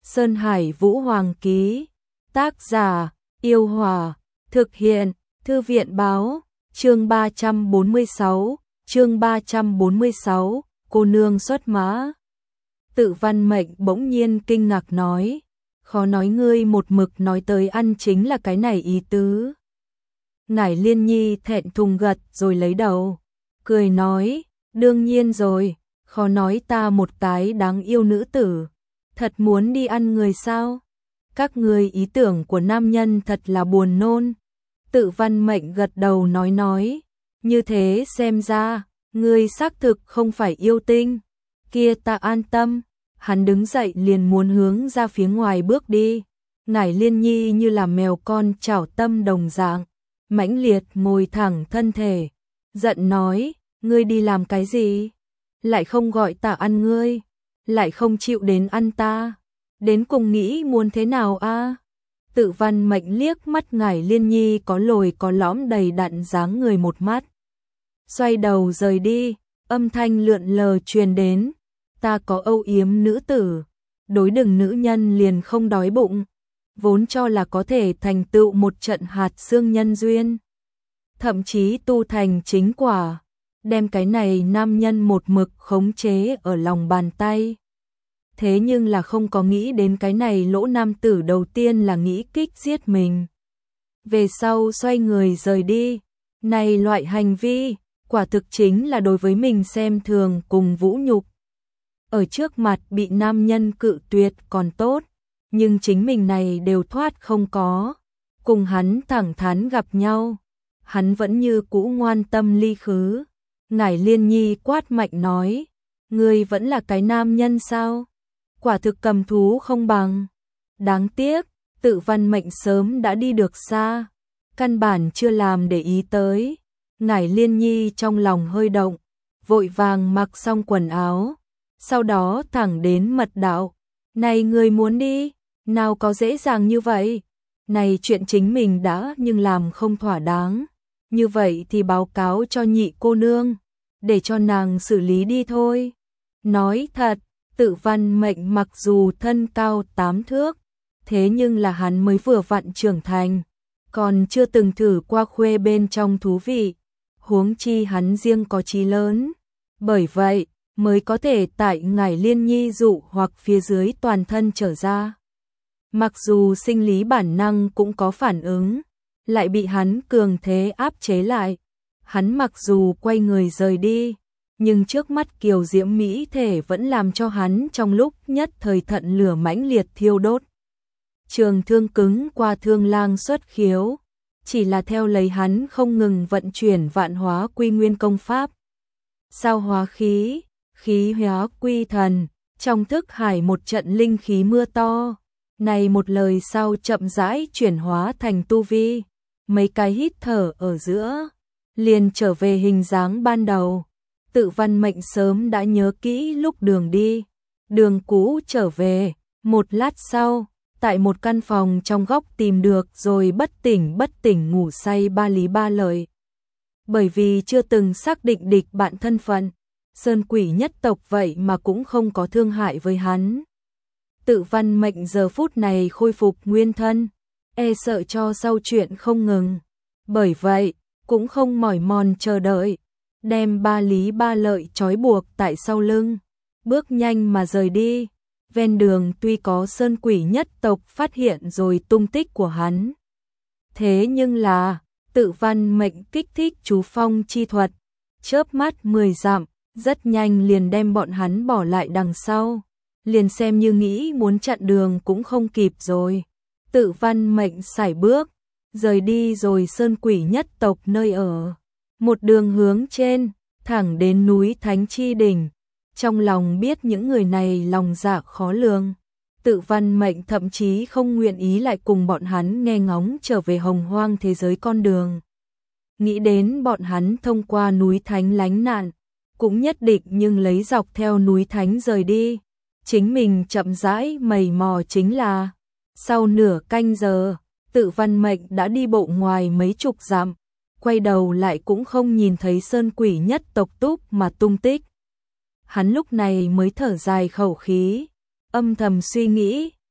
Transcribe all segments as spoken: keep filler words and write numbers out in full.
Sơn Hải Vũ Hoàng ký. Tác giả: Yêu Hòa. Thực hiện: Thư viện báo. Chương ba trăm bốn mươi sáu. Chương ba trăm bốn mươi sáu. Cô nương xuất mã. Tự Văn Mệnh bỗng nhiên kinh ngạc nói, khó nói ngươi một mực nói tới ăn chính là cái này ý tứ. Ngải Liên Nhi thẹn thùng gật rồi lấy đầu, cười nói, đương nhiên rồi, khó nói ta một tái đáng yêu nữ tử, thật muốn đi ăn người sao? Các ngươi ý tưởng của nam nhân thật là buồn nôn. Tự Văn Mệnh gật đầu nói nói, như thế xem ra, ngươi xác thực không phải yêu tinh. Kia ta an tâm. Hắn đứng dậy liền muốn hướng ra phía ngoài bước đi. Ngải Liên Nhi như là mèo con chảo tâm đồng dạng, mãnh liệt ngồi thẳng thân thể, giận nói, ngươi đi làm cái gì? Lại không gọi ta ăn ngươi, lại không chịu đến ăn ta, đến cùng nghĩ muốn thế nào a? Tự Văn Mệnh liếc mắt Ngải Liên Nhi có lồi có lõm đầy đặn dáng người một mắt, xoay đầu rời đi, âm thanh lượn lờ truyền đến, ta có âu yếm nữ tử, đối đừng nữ nhân liền không đói bụng, vốn cho là có thể thành tựu một trận hạt xương nhân duyên, thậm chí tu thành chính quả, đem cái này nam nhân một mực khống chế ở lòng bàn tay. Thế nhưng là không có nghĩ đến cái này lỗ nam tử đầu tiên là nghĩ kích giết mình. Về sau xoay người rời đi, này loại hành vi, quả thực chính là đối với mình xem thường cùng vũ nhục. Ở trước mặt bị nam nhân cự tuyệt còn tốt, nhưng chính mình này đều thoát không có, cùng hắn thẳng thắn gặp nhau, hắn vẫn như cũ ngoan tâm ly khứ. Ngải Liên Nhi quát mạnh nói, ngươi vẫn là cái nam nhân sao? Quả thực cầm thú không bằng. Đáng tiếc, Tự Văn Mệnh sớm đã đi được xa, căn bản chưa làm để ý tới. Ngải Liên Nhi trong lòng hơi động, vội vàng mặc xong quần áo, sau đó thẳng đến mật đạo. Này người muốn đi, nào có dễ dàng như vậy? Này chuyện chính mình đã nhưng làm không thỏa đáng, như vậy thì báo cáo cho nhị cô nương, để cho nàng xử lý đi thôi. Nói thật, Tự Văn Mệnh mặc dù thân cao tám thước, thế nhưng là hắn mới vừa vặn trưởng thành, còn chưa từng thử qua khuê bên trong thú vị, huống chi hắn riêng có chí lớn. Bởi vậy, mới có thể tại Ngải Liên Nhi dụ hoặc phía dưới toàn thân trở ra. Mặc dù sinh lý bản năng cũng có phản ứng, lại bị hắn cường thế áp chế lại. Hắn mặc dù quay người rời đi, nhưng trước mắt kiều diễm mỹ thể vẫn làm cho hắn trong lúc nhất thời thận lửa mãnh liệt thiêu đốt. Trường thương cứng qua thương lang xuất khiếu, chỉ là theo lấy hắn không ngừng vận chuyển vạn hóa quy nguyên công pháp. Sao hóa khí, khí hóa quy thần, trong thức hải một trận linh khí mưa to, này một lời sau chậm rãi chuyển hóa thành tu vi, mấy cái hít thở ở giữa, liền trở về hình dáng ban đầu. Tự Văn Mệnh sớm đã nhớ kỹ lúc đường đi, đường cũ trở về, một lát sau, tại một căn phòng trong góc tìm được rồi bất tỉnh bất tỉnh ngủ say Ba Lý Ba Lợi. Bởi vì chưa từng xác định địch bạn thân phận, Sơn Quỷ nhất tộc vậy mà cũng không có thương hại với hắn. Tự Văn Mệnh giờ phút này khôi phục nguyên thân, e sợ cho sau chuyện không ngừng. Bởi vậy, cũng không mỏi mòn chờ đợi, đem Ba Lý Ba Lợi trói buộc tại sau lưng, bước nhanh mà rời đi. Ven đường tuy có Sơn Quỷ nhất tộc phát hiện rồi tung tích của hắn, thế nhưng là Tự Văn Mệnh kích thích chú phong chi thuật, chớp mắt mười dặm, rất nhanh liền đem bọn hắn bỏ lại đằng sau, liền xem như nghĩ muốn chặn đường cũng không kịp rồi. Tự Văn Mệnh sải bước, rời đi rồi Sơn Quỷ nhất tộc nơi ở, một đường hướng trên, thẳng đến núi Thánh Chi Đỉnh. Trong lòng biết những người này lòng dạ khó lường, Tự Văn Mệnh thậm chí không nguyện ý lại cùng bọn hắn nghe ngóng trở về hồng hoang thế giới con đường. Nghĩ đến bọn hắn thông qua núi Thánh lánh nạn, cũng nhất định nhưng lấy dọc theo núi Thánh rời đi, chính mình chậm rãi mầy mò chính là. Sau nửa canh giờ, Tự Văn Mệnh đã đi bộ ngoài mấy chục dặm, quay đầu lại cũng không nhìn thấy Sơn Quỷ nhất tộc túc mà tung tích. Hắn lúc này mới thở dài khẩu khí, âm thầm suy nghĩ,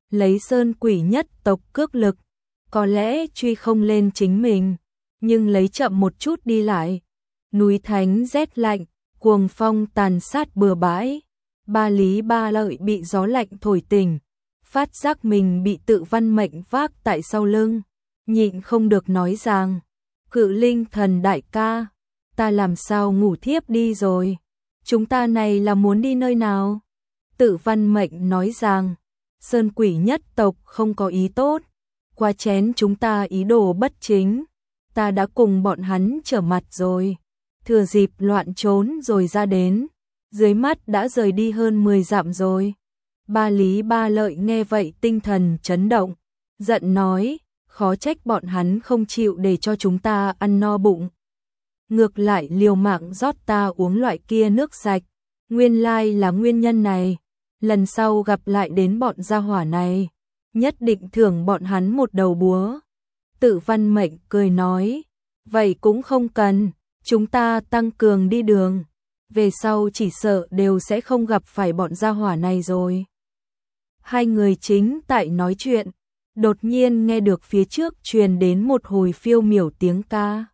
lấy sơn quỷ nhất tộc cước lực, có lẽ truy không lên chính mình, nhưng lấy chậm một chút đi lại. Núi Thánh rét lạnh, cuồng phong tàn sát bừa bãi, Ba Lý Ba Lợi bị gió lạnh thổi tỉnh, phát giác mình bị Tự Văn Mệnh vác tại sau lưng, nhịn không được nói rằng, Cự Linh Thần đại ca, ta làm sao ngủ thiếp đi rồi, chúng ta này là muốn đi nơi nào? Tự Văn Mệnh nói rằng, sơn quỷ nhất tộc không có ý tốt, qua chén chúng ta ý đồ bất chính, ta đã cùng bọn hắn trở mặt rồi, thừa dịp loạn trốn rồi ra đến, dưới mắt đã rời đi hơn mười dặm rồi. Ba Lý Ba Lợi nghe vậy tinh thần chấn động, giận nói, khó trách bọn hắn không chịu để cho chúng ta ăn no bụng. Ngược lại liều mạng rót ta uống loại kia nước sạch, nguyên lai là nguyên nhân này, lần sau gặp lại đến bọn gia hỏa này, nhất định thưởng bọn hắn một đầu búa. Tự Văn Mệnh cười nói, vậy cũng không cần, chúng ta tăng cường đi đường, về sau chỉ sợ đều sẽ không gặp phải bọn gia hỏa này rồi. Hai người chính tại nói chuyện, đột nhiên nghe được phía trước truyền đến một hồi phiêu miểu tiếng ca.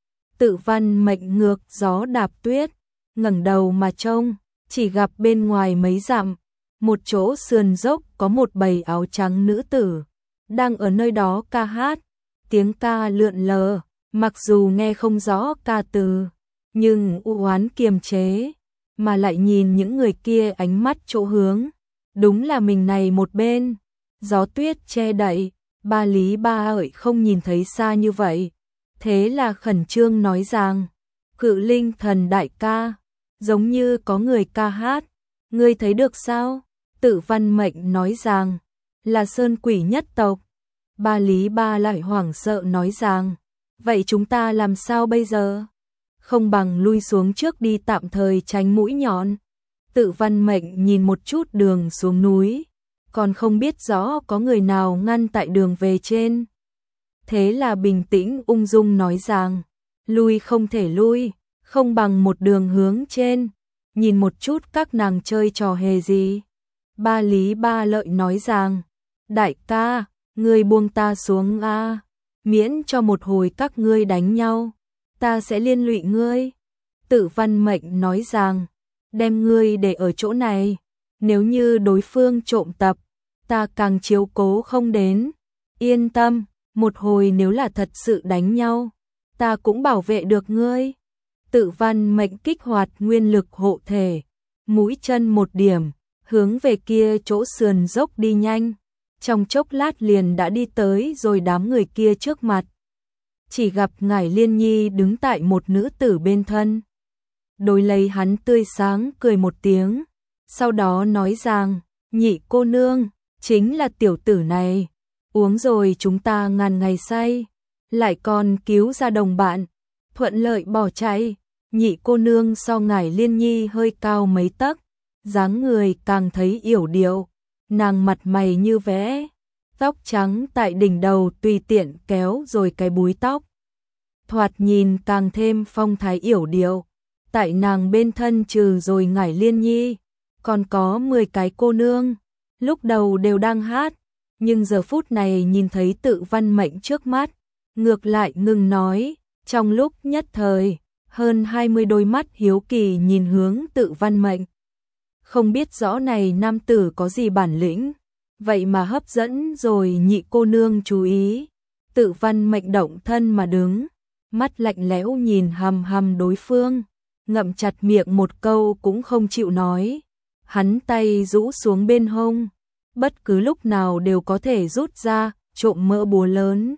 Tự Văn Mệnh ngược gió đạp tuyết, ngẩng đầu mà trông, chỉ gặp bên ngoài mấy dặm, một chỗ sườn dốc có một bầy áo trắng nữ tử, đang ở nơi đó ca hát, tiếng ca lượn lờ, mặc dù nghe không rõ ca từ, nhưng u oán kiềm chế, mà lại nhìn những người kia ánh mắt chỗ hướng, đúng là mình này một bên, gió tuyết che đậy, Ba Lý Ba Lợi không nhìn thấy xa như vậy, thế là khẩn trương nói rằng, Cự Linh Thần đại ca, giống như có người ca hát, ngươi thấy được sao? Tự Văn Mệnh nói rằng, là sơn quỷ nhất tộc. Ba Lý Ba lại hoảng sợ nói rằng, vậy chúng ta làm sao bây giờ? Không bằng lui xuống trước đi tạm thời tránh mũi nhọn. Tự Văn Mệnh nhìn một chút đường xuống núi, còn không biết rõ có người nào ngăn tại đường về trên. Thế là bình tĩnh ung dung nói rằng, lui không thể lui, không bằng một đường hướng trên, nhìn một chút các nàng chơi trò hề gì. Ba Lý Ba Lợi nói rằng, đại ca, ngươi buông ta xuống a, miễn cho một hồi các ngươi đánh nhau, ta sẽ liên lụy ngươi. Tự Văn Mệnh nói rằng, đem ngươi để ở chỗ này, nếu như đối phương trộm tập, ta càng chiếu cố không đến. Yên tâm, một hồi nếu là thật sự đánh nhau, ta cũng bảo vệ được ngươi. Tự Văn Mệnh kích hoạt nguyên lực hộ thể, mũi chân một điểm, hướng về kia chỗ sườn dốc đi nhanh, trong chốc lát liền đã đi tới rồi đám người kia trước mặt. Chỉ gặp Ngải Liên Nhi đứng tại một nữ tử bên thân. Đối lấy hắn tươi sáng cười một tiếng, sau đó nói rằng, nhị cô nương, chính là tiểu tử này, uống rồi chúng ta ngàn ngày say, lại còn cứu ra đồng bạn, thuận lợi bỏ chạy. Nhị cô nương so Ngải Liên Nhi hơi cao mấy tấc, dáng người càng thấy yểu điệu, nàng mặt mày như vẽ, tóc trắng tại đỉnh đầu tùy tiện kéo rồi cái búi tóc. Thoạt nhìn càng thêm phong thái yểu điệu, tại nàng bên thân trừ rồi Ngải Liên Nhi, còn có mười cái cô nương, lúc đầu đều đang hát, nhưng giờ phút này nhìn thấy Tự Văn Mệnh trước mắt, ngược lại ngừng nói, trong lúc nhất thời, hơn hai mươi đôi mắt hiếu kỳ nhìn hướng Tự Văn Mệnh. Không biết rõ này nam tử có gì bản lĩnh, vậy mà hấp dẫn rồi nhị cô nương chú ý. Tự Văn Mệnh động thân mà đứng, mắt lạnh lẽo nhìn hằm hằm đối phương, ngậm chặt miệng một câu cũng không chịu nói. Hắn tay rũ xuống bên hông, bất cứ lúc nào đều có thể rút ra, trộm mỡ búa lớn,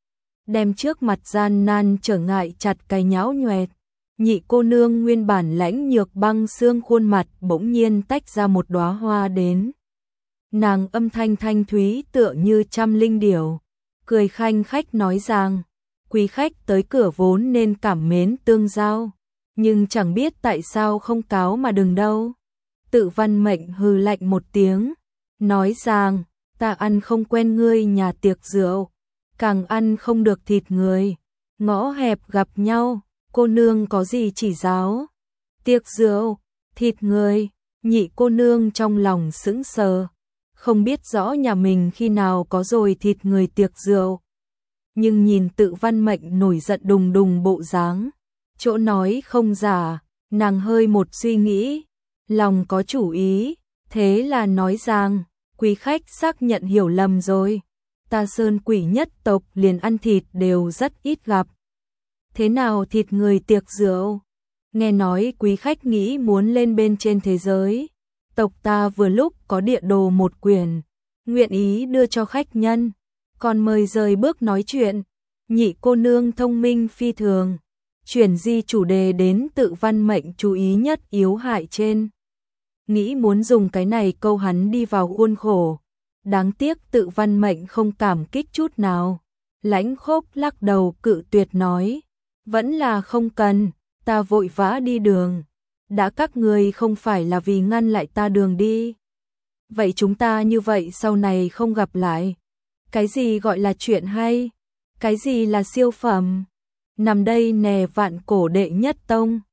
đem trước mặt gian nan trở ngại chặt cái nhão nhoẹt. Nhị cô nương nguyên bản lãnh nhược băng xương khuôn mặt bỗng nhiên tách ra một đóa hoa đến. Nàng âm thanh thanh thúy tựa như trăm linh điểu, cười khanh khách nói rằng, quý khách tới cửa vốn nên cảm mến tương giao, nhưng chẳng biết tại sao không cáo mà đừng đâu. Tự Văn Mệnh hừ lạnh một tiếng, nói rằng, ta ăn không quen ngươi nhà tiệc rượu, càng ăn không được thịt người, ngõ hẹp gặp nhau, cô nương có gì chỉ giáo. Tiệc rượu, thịt người, nhị cô nương trong lòng sững sờ, không biết rõ nhà mình khi nào có rồi thịt người tiệc rượu. Nhưng nhìn Tự Văn Mệnh nổi giận đùng đùng bộ dáng, chỗ nói không giả, nàng hơi một suy nghĩ, lòng có chủ ý, thế là nói rằng, quý khách xác nhận hiểu lầm rồi, ta Sơn Quỷ nhất tộc liền ăn thịt đều rất ít gặp. Thế nào thịt người tiệc rượu? Nghe nói quý khách nghĩ muốn lên bên trên thế giới, tộc ta vừa lúc có địa đồ một quyển, nguyện ý đưa cho khách nhân, còn mời rời bước nói chuyện. Nhị cô nương thông minh phi thường, chuyển di chủ đề đến Tự Văn Mệnh chú ý nhất yếu hại trên. Nghĩ muốn dùng cái này câu hắn đi vào khuôn khổ, đáng tiếc Tự Văn Mệnh không cảm kích chút nào. Lãnh Khốc lắc đầu cự tuyệt nói, vẫn là không cần, ta vội vã đi đường, đã các người không phải là vì ngăn lại ta đường đi. Vậy chúng ta như vậy sau này không gặp lại. Cái gì gọi là chuyện hay? Cái gì là siêu phẩm? Nằm đây nè vạn cổ đệ nhất tông.